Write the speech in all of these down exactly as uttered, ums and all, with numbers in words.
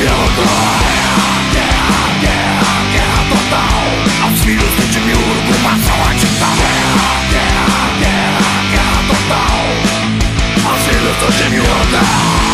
Demiurgo. Guerra, guerra, guerra total. Aos filhos do Demiurgo, uma ação radical. Guerra, guerra, guerra total. Aos filhos do Demiurgo.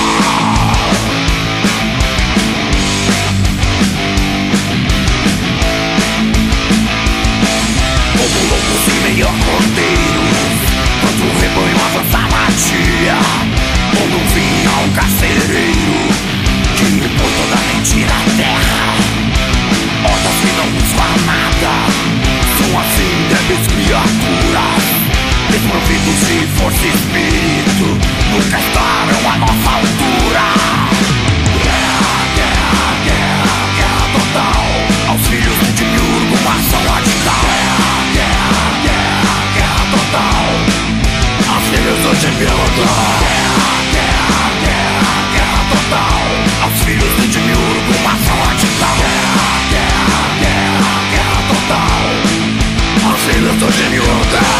Como lobos em meio a cordeiros, quando o rebanho avançava a dia, quando vinha um carcereiro que impôs toda a mentira à terra. Hordas que não buscam nada, são assim débeis criaturas, desprovidos de força e espírito, nunca estarão à nossa altura. Guerra, guerra, guerra, guerra total. Aos filhos do Demiurgo, uma ação radical. Guerra, guerra, guerra total. Aos filhos do Demiurgo. Guerra, guerra, guerra, guerra total. Aos filhos do Demiurgo, uma ação radical. Guerra, guerra, guerra, guerra total. Aos filhos do Demiurgo.